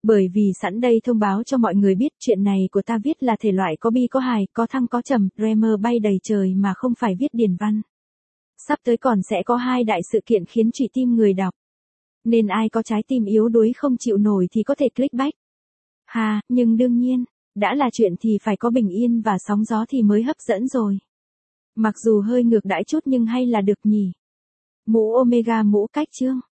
Bởi vì sẵn đây thông báo cho mọi người biết chuyện này của ta viết là thể loại có bi có hài, có thăng có trầm, Dreamer bay đầy trời mà không phải viết điển văn. Sắp tới còn sẽ có 2 đại sự kiện khiến trụy tim người đọc. Nên ai có trái tim yếu đuối không chịu nổi thì có thể clickbait. Nhưng đương nhiên, đã là chuyện thì phải có bình yên và sóng gió thì mới hấp dẫn rồi. Mặc dù hơi ngược đãi chút nhưng hay là được nhỉ. Mũ Omega mũ cách chương.